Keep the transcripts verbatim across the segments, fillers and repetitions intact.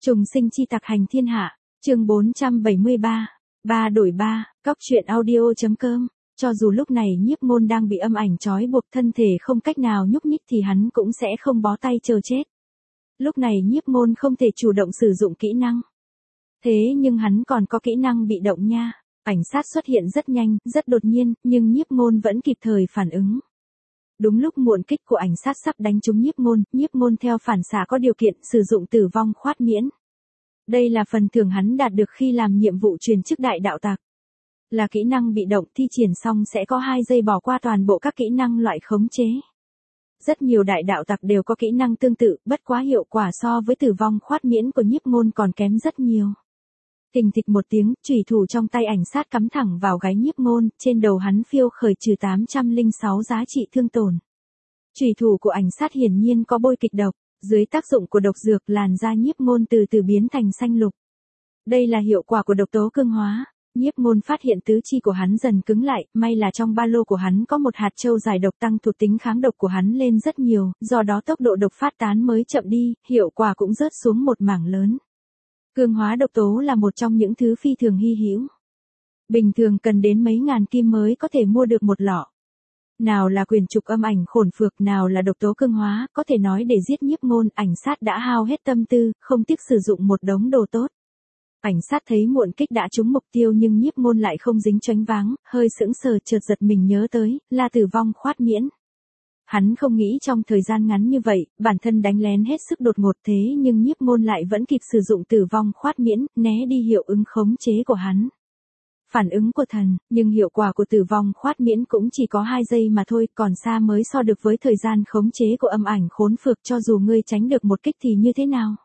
Trùng sinh chi tặc hành thiên hạ, chương bốn trăm bảy mươi ba, ba đổi ba, cóc truyện audio.com. Cho dù lúc này Nhiếp Ngôn đang bị âm ảnh trói buộc thân thể không cách nào nhúc nhích thì hắn cũng sẽ không bó tay chờ chết. Lúc này Nhiếp Ngôn không thể chủ động sử dụng kỹ năng. Thế nhưng hắn còn có kỹ năng bị động nha. Ảnh sát xuất hiện rất nhanh, rất đột nhiên, nhưng Nhiếp Ngôn vẫn kịp thời phản ứng. Đúng lúc muộn kích của ảnh sát sắp đánh trúng Nhiếp Ngôn, Nhiếp Ngôn theo phản xạ có điều kiện sử dụng tử vong khoát miễn. Đây là phần thưởng hắn đạt được khi làm nhiệm vụ truyền chức đại đạo tặc. Là kỹ năng bị động, thi triển xong sẽ có hai giây bỏ qua toàn bộ các kỹ năng loại khống chế. Rất nhiều đại đạo tặc đều có kỹ năng tương tự, bất quá hiệu quả so với tử vong khoát miễn của Nhiếp Ngôn còn kém rất nhiều. Thình thịch một tiếng, chủy thủ trong tay ảnh sát cắm thẳng vào gáy Nhiếp Ngôn, trên đầu hắn phiêu khởi trừ tám trăm lẻ sáu giá trị thương tổn. Chủy thủ của ảnh sát hiển nhiên có bôi kịch độc, dưới tác dụng của độc dược làn da Nhiếp Ngôn từ từ biến thành xanh lục. Đây là hiệu quả của độc tố cương hóa. Nhiếp Ngôn phát hiện tứ chi của hắn dần cứng lại, may là trong ba lô của hắn có một hạt châu giải độc tăng thuộc tính kháng độc của hắn lên rất nhiều, do đó tốc độ độc phát tán mới chậm đi, hiệu quả cũng rớt xuống một mảng lớn. Cương hóa độc tố là một trong những thứ phi thường hy hữu. Bình thường cần đến mấy ngàn kim mới có thể mua được một lọ. Nào là quyền trục âm ảnh khổn phược, nào là độc tố cương hóa, có thể nói để giết Nhiếp Ngôn, ảnh sát đã hao hết tâm tư, không tiếc sử dụng một đống đồ tốt. Ảnh sát thấy muộn kích đã trúng mục tiêu nhưng Nhiếp Ngôn lại không dính choáng váng, hơi sững sờ chợt giật mình nhớ tới, là tử vong khoát miễn. Hắn không nghĩ trong thời gian ngắn như vậy, bản thân đánh lén hết sức đột ngột thế nhưng Nhiếp Ngôn lại vẫn kịp sử dụng tử vong khoát miễn, né đi hiệu ứng khống chế của hắn. Phản ứng của thần, nhưng hiệu quả của tử vong khoát miễn cũng chỉ có hai giây mà thôi, còn xa mới so được với thời gian khống chế của âm ảnh khốn phược, cho dù ngươi tránh được một kích thì như thế nào?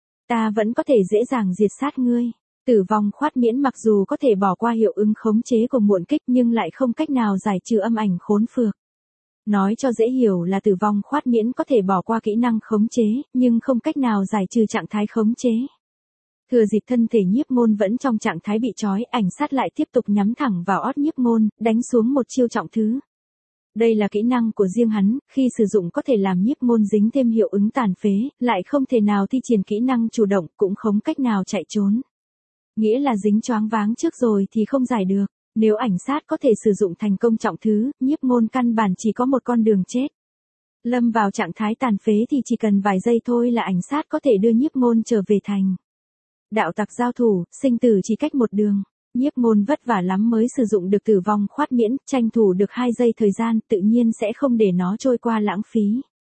Ta vẫn có thể dễ dàng diệt sát ngươi. Tử vong khoát miễn mặc dù có thể bỏ qua hiệu ứng khống chế của muộn kích nhưng lại không cách nào giải trừ âm ảnh khốn phược. Nói cho dễ hiểu là tử vong khoát miễn có thể bỏ qua kỹ năng khống chế, nhưng không cách nào giải trừ trạng thái khống chế. Thừa dịp thân thể Nhiếp Ngôn vẫn trong trạng thái bị trói, ảnh sát lại tiếp tục nhắm thẳng vào ót Nhiếp Ngôn, đánh xuống một chiêu trọng thứ. Đây là kỹ năng của riêng hắn, khi sử dụng có thể làm Nhiếp Ngôn dính thêm hiệu ứng tàn phế, lại không thể nào thi triển kỹ năng chủ động, cũng không cách nào chạy trốn. Nghĩa là dính choáng váng trước rồi thì không giải được. Nếu ảnh sát có thể sử dụng thành công trọng thứ, Nhiếp Ngôn căn bản chỉ có một con đường chết. Lâm vào trạng thái tàn phế thì chỉ cần vài giây thôi là ảnh sát có thể đưa Nhiếp Ngôn trở về thành. Đạo tặc giao thủ, sinh tử chỉ cách một đường. Nhiếp Ngôn vất vả lắm mới sử dụng được tử vong khoát miễn, tranh thủ được hai giây thời gian, tự nhiên sẽ không để nó trôi qua lãng phí.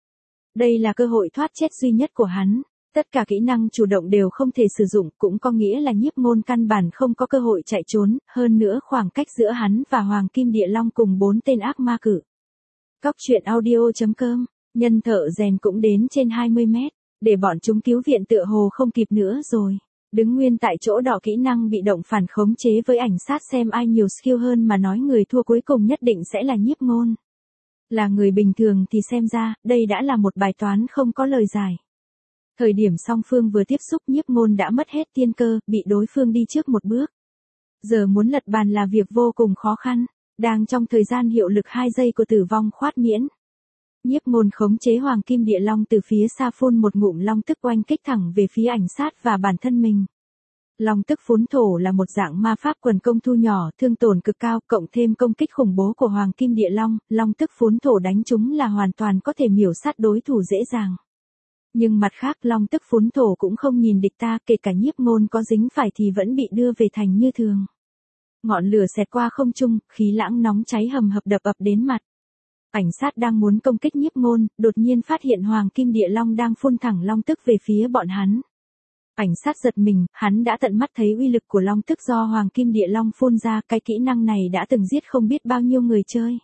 Đây là cơ hội thoát chết duy nhất của hắn. Tất cả kỹ năng chủ động đều không thể sử dụng, cũng có nghĩa là Nhiếp Ngôn căn bản không có cơ hội chạy trốn, hơn nữa khoảng cách giữa hắn và Hoàng Kim Địa Long cùng bốn tên ác ma cử. Cóc truyện audio.com, nhân thợ rèn cũng đến trên hai mươi mét, để bọn chúng cứu viện tựa hồ không kịp nữa rồi. Đứng nguyên tại chỗ đỏ kỹ năng bị động phản khống chế với ảnh sát xem ai nhiều skill hơn mà nói người thua cuối cùng nhất định sẽ là Nhiếp Ngôn. Là người bình thường thì xem ra, đây đã là một bài toán không có lời giải. Thời điểm song phương vừa tiếp xúc Nhiếp Ngôn đã mất hết tiên cơ, bị đối phương đi trước một bước. Giờ muốn lật bàn là việc vô cùng khó khăn, đang trong thời gian hiệu lực hai giây của tử vong khoát miễn. Nhiếp Ngôn khống chế Hoàng Kim Địa Long từ phía xa phun một ngụm long tức oanh kích thẳng về phía ảnh sát và bản thân mình. Long tức phún thổ là một dạng ma pháp quần công thu nhỏ, thương tổn cực cao, cộng thêm công kích khủng bố của Hoàng Kim Địa Long, long tức phún thổ đánh chúng là hoàn toàn có thể miểu sát đối thủ dễ dàng. Nhưng mặt khác long tức phún thổ cũng không nhìn địch ta, kể cả Nhiếp Ngôn có dính phải thì vẫn bị đưa về thành như thường. Ngọn lửa xẹt qua không trung, khí lãng nóng cháy hầm hập đập ập đến mặt. Ảnh sát đang muốn công kích Nhiếp Ngôn, đột nhiên phát hiện Hoàng Kim Địa Long đang phun thẳng long tức về phía bọn hắn. Ảnh sát giật mình, hắn đã tận mắt thấy uy lực của long tức do Hoàng Kim Địa Long phun ra, cái kỹ năng này đã từng giết không biết bao nhiêu người chơi.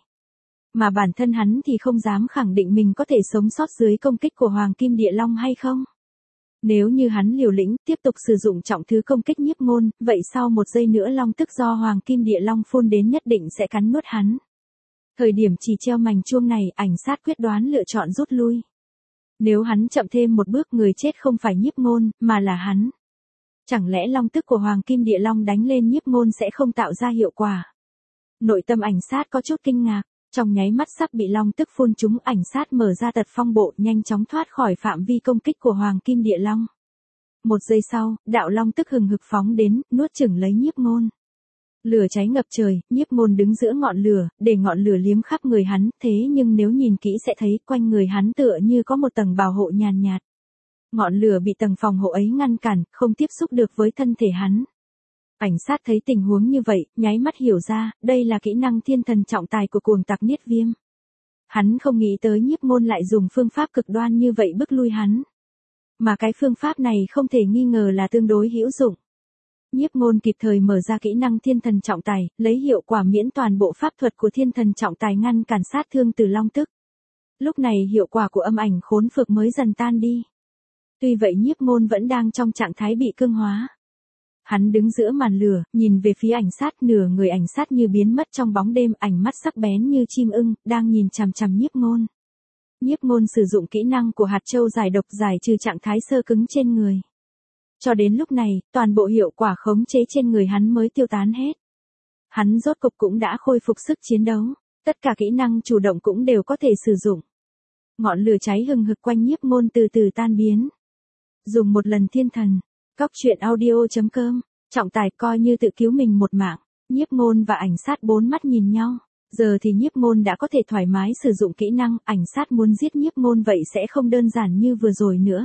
Mà bản thân hắn thì không dám khẳng định mình có thể sống sót dưới công kích của Hoàng Kim Địa Long hay không. Nếu như hắn liều lĩnh, tiếp tục sử dụng trọng thứ công kích Nhiếp Ngôn, vậy sau một giây nữa long tức do Hoàng Kim Địa Long phun đến nhất định sẽ cắn nuốt hắn. Thời điểm chỉ treo mảnh chuông này, ảnh sát quyết đoán lựa chọn rút lui. Nếu hắn chậm thêm một bước người chết không phải Nhiếp Ngôn, mà là hắn. Chẳng lẽ long tức của Hoàng Kim Địa Long đánh lên Nhiếp Ngôn sẽ không tạo ra hiệu quả? Nội tâm ảnh sát có chút kinh ngạc. Trong nháy mắt sắp bị long tức phun trúng, ảnh sát mở ra tật phong bộ nhanh chóng thoát khỏi phạm vi công kích của Hoàng Kim Địa Long. một giây sau, đạo long tức hừng hực phóng đến, nuốt chửng lấy Nhiếp Ngôn. Lửa cháy ngập trời, Nhiếp Ngôn đứng giữa ngọn lửa, để ngọn lửa liếm khắp người hắn, thế nhưng nếu nhìn kỹ sẽ thấy quanh người hắn tựa như có một tầng bảo hộ nhàn nhạt. Ngọn lửa bị tầng phòng hộ ấy ngăn cản, không tiếp xúc được với thân thể hắn. Ảnh sát thấy tình huống như vậy, nháy mắt hiểu ra, đây là kỹ năng thiên thần trọng tài của cuồng tặc Niết Viêm. Hắn không nghĩ tới Nhiếp Ngôn lại dùng phương pháp cực đoan như vậy bức lui hắn. Mà cái phương pháp này không thể nghi ngờ là tương đối hữu dụng. Nhiếp Ngôn kịp thời mở ra kỹ năng thiên thần trọng tài, lấy hiệu quả miễn toàn bộ pháp thuật của thiên thần trọng tài ngăn cản sát thương từ long tức. Lúc này hiệu quả của âm ảnh khốn phược mới dần tan đi. Tuy vậy Nhiếp Ngôn vẫn đang trong trạng thái bị cương hóa. Hắn đứng giữa màn lửa, nhìn về phía ảnh sát, nửa người ảnh sát như biến mất trong bóng đêm, ảnh mắt sắc bén như chim ưng, đang nhìn chằm chằm Nhiếp Ngôn. Nhiếp Ngôn sử dụng kỹ năng của hạt châu giải độc giải trừ trạng thái sơ cứng trên người. Cho đến lúc này, toàn bộ hiệu quả khống chế trên người hắn mới tiêu tán hết. Hắn rốt cục cũng đã khôi phục sức chiến đấu, tất cả kỹ năng chủ động cũng đều có thể sử dụng. Ngọn lửa cháy hừng hực quanh Nhiếp Ngôn từ từ tan biến. Dùng một lần thiên thần. Cóc truyện audio chấm com, trọng tài coi như tự cứu mình một mạng, Nhiếp Ngôn và ảnh sát bốn mắt nhìn nhau, giờ thì Nhiếp Ngôn đã có thể thoải mái sử dụng kỹ năng, ảnh sát muốn giết Nhiếp Ngôn vậy sẽ không đơn giản như vừa rồi nữa.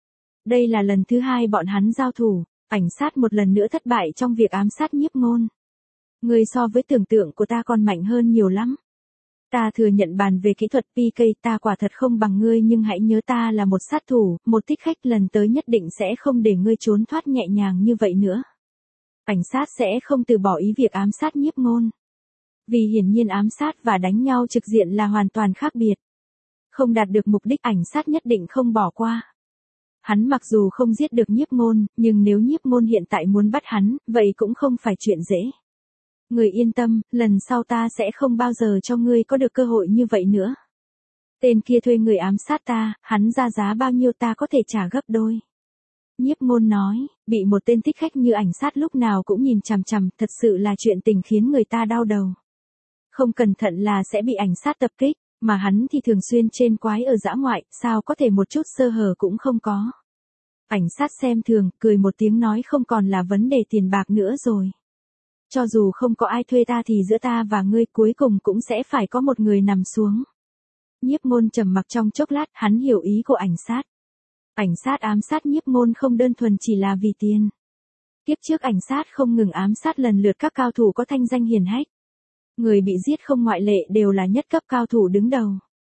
Đây là lần thứ hai bọn hắn giao thủ, ảnh sát một lần nữa thất bại trong việc ám sát Nhiếp Ngôn. Người so với tưởng tượng của ta còn mạnh hơn nhiều lắm. Ta thừa nhận bàn về kỹ thuật pê ca ta quả thật không bằng ngươi nhưng hãy nhớ ta là một sát thủ, một thích khách lần tới nhất định sẽ không để ngươi trốn thoát nhẹ nhàng như vậy nữa. Ảnh sát sẽ không từ bỏ ý việc ám sát Nhiếp Ngôn. Vì hiển nhiên ám sát và đánh nhau trực diện là hoàn toàn khác biệt. Không đạt được mục đích ảnh sát nhất định không bỏ qua. Hắn mặc dù không giết được Nhiếp Ngôn, nhưng nếu Nhiếp Ngôn hiện tại muốn bắt hắn, vậy cũng không phải chuyện dễ. Người yên tâm, lần sau ta sẽ không bao giờ cho ngươi có được cơ hội như vậy nữa. Tên kia thuê người ám sát ta, hắn ra giá bao nhiêu ta có thể trả gấp đôi. Nhiếp Ngôn nói, bị một tên thích khách như ảnh sát lúc nào cũng nhìn chằm chằm, thật sự là chuyện tình khiến người ta đau đầu. Không cẩn thận là sẽ bị ảnh sát tập kích, mà hắn thì thường xuyên trên quái ở dã ngoại, sao có thể một chút sơ hở cũng không có. Ảnh sát xem thường, cười một tiếng nói không còn là vấn đề tiền bạc nữa rồi. Cho dù không có ai thuê ta thì giữa ta và ngươi cuối cùng cũng sẽ phải có một người nằm xuống. Nhiếp Ngôn trầm mặc trong chốc lát, hắn hiểu ý của ảnh sát. Ảnh sát ám sát Nhiếp Ngôn không đơn thuần chỉ là vì tiền. Tiếp trước ảnh sát không ngừng ám sát lần lượt các cao thủ có thanh danh hiển hách. Người bị giết không ngoại lệ đều là nhất cấp cao thủ đứng đầu.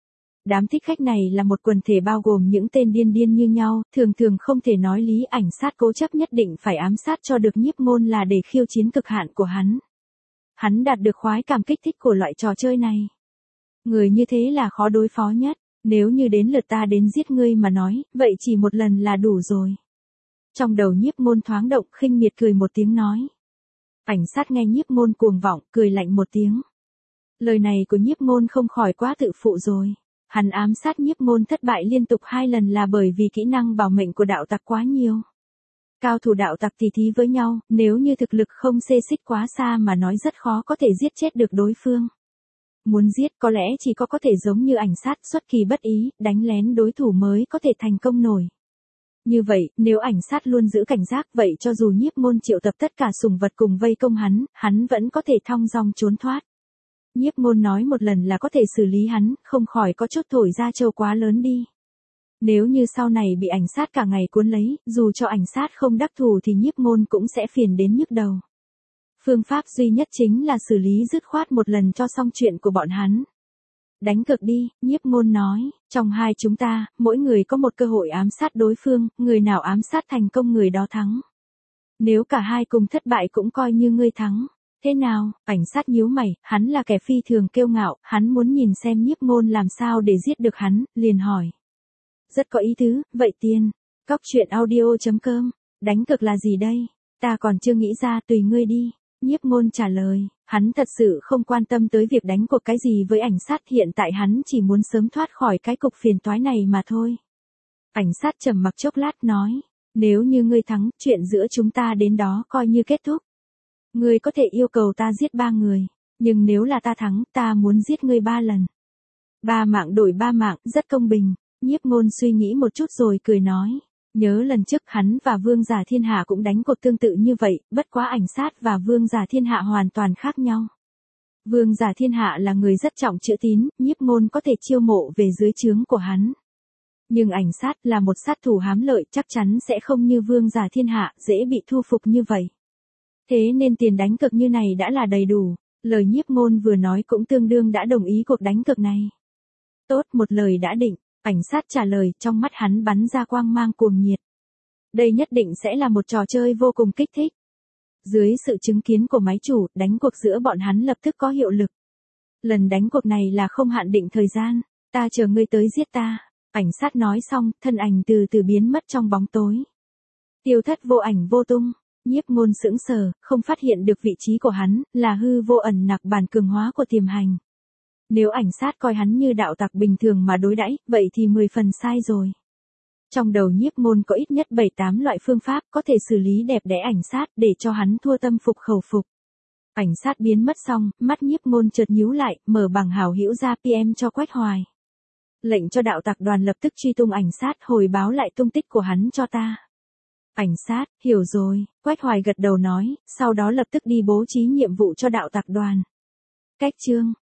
Đám thích khách này là một quần thể bao gồm những tên điên điên như nhau, thường thường không thể nói lý, ảnh sát cố chấp nhất định phải ám sát cho được Nhiếp Ngôn là để khiêu chiến cực hạn của hắn. Hắn đạt được khoái cảm kích thích của loại trò chơi này. Người như thế là khó đối phó nhất, nếu như đến lượt ta đến giết ngươi mà nói, vậy chỉ một lần là đủ rồi. Trong đầu Nhiếp Ngôn thoáng động, khinh miệt cười một tiếng nói. Ảnh sát nghe Nhiếp Ngôn cuồng vọng, cười lạnh một tiếng. Lời này của Nhiếp Ngôn không khỏi quá tự phụ rồi. Hắn ám sát Nhiếp Ngôn thất bại liên tục hai lần là bởi vì kỹ năng bảo mệnh của đạo tặc quá nhiều. Cao thủ đạo tặc tỉ thí với nhau, nếu như thực lực không xê xích quá xa mà nói rất khó có thể giết chết được đối phương. Muốn giết có lẽ chỉ có có thể giống như ảnh sát xuất kỳ bất ý, đánh lén đối thủ mới có thể thành công nổi. Như vậy, nếu ảnh sát luôn giữ cảnh giác vậy cho dù Nhiếp Ngôn triệu tập tất cả sủng vật cùng vây công hắn, hắn vẫn có thể thong dong trốn thoát. Nhiếp Ngôn nói một lần là có thể xử lý hắn, không khỏi có chút thổi ra trâu quá lớn đi. Nếu như sau này bị ảnh sát cả ngày cuốn lấy, dù cho ảnh sát không đắc thủ thì Nhiếp Ngôn cũng sẽ phiền đến nhức đầu. Phương pháp duy nhất chính là xử lý dứt khoát một lần cho xong chuyện của bọn hắn. Đánh cược đi, Nhiếp Ngôn nói, trong hai chúng ta, mỗi người có một cơ hội ám sát đối phương, người nào ám sát thành công người đó thắng. Nếu cả hai cùng thất bại cũng coi như ngươi thắng. Thế nào, ảnh sát nhíu mày, hắn là kẻ phi thường kiêu ngạo, hắn muốn nhìn xem Nhiếp Ngôn làm sao để giết được hắn, liền hỏi. Rất có ý tứ, vậy tiền. Cóc truyện audio chấm com, đánh cược là gì đây? Ta còn chưa nghĩ ra, tùy ngươi đi. Nhiếp Ngôn trả lời, hắn thật sự không quan tâm tới việc đánh cuộc cái gì với ảnh sát, hiện tại hắn chỉ muốn sớm thoát khỏi cái cục phiền toái này mà thôi. Ảnh sát trầm mặc chốc lát nói, nếu như ngươi thắng, chuyện giữa chúng ta đến đó coi như kết thúc. Ngươi có thể yêu cầu ta giết ba người, nhưng nếu là ta thắng, ta muốn giết ngươi ba lần. Ba mạng đổi ba mạng, rất công bình. Nhiếp Ngôn suy nghĩ một chút rồi cười nói, Nhớ lần trước hắn và Vương Giả Thiên Hạ cũng đánh cuộc tương tự như vậy, bất quá Ảnh Sát và Vương Giả Thiên Hạ hoàn toàn khác nhau. Vương Giả Thiên Hạ là người rất trọng chữ tín, Nhiếp Ngôn có thể chiêu mộ về dưới trướng của hắn. Nhưng Ảnh Sát là một sát thủ hám lợi, chắc chắn sẽ không như Vương Giả Thiên Hạ, dễ bị thu phục như vậy. Thế nên tiền đánh cược như này đã là đầy đủ, lời Nhiếp Ngôn vừa nói cũng tương đương đã đồng ý cuộc đánh cược này. Tốt, một lời đã định, Ảnh Sát trả lời, trong mắt hắn bắn ra quang mang cuồng nhiệt. Đây nhất định sẽ là một trò chơi vô cùng kích thích. Dưới sự chứng kiến của máy chủ, đánh cuộc giữa bọn hắn lập tức có hiệu lực. Lần đánh cuộc này là không hạn định thời gian, ta chờ ngươi tới giết ta. Ảnh Sát nói xong, thân ảnh từ từ biến mất trong bóng tối. Tiêu thất vô ảnh vô tung, Nhiếp Ngôn sững sờ, không phát hiện được vị trí của hắn, là hư vô ẩn nặc bản cường hóa của tiềm hành. Nếu Ảnh Sát coi hắn như đạo tặc bình thường mà đối đãi, vậy thì mười phần sai rồi. Trong đầu Nhiếp Ngôn có ít nhất bảy tám loại phương pháp có thể xử lý đẹp đẽ Ảnh Sát để cho hắn thua tâm phục khẩu phục. Ảnh Sát biến mất xong, mắt Nhiếp Ngôn chợt nhíu lại, mở bảng hảo hữu ra pê em cho Quách Hoài. Lệnh cho đạo tặc đoàn lập tức truy tung Ảnh Sát, hồi báo lại tung tích của hắn cho ta. Ảnh Sát, hiểu rồi, Quách Hoài gật đầu nói, sau đó lập tức đi bố trí nhiệm vụ cho đạo tặc đoàn. Cách chương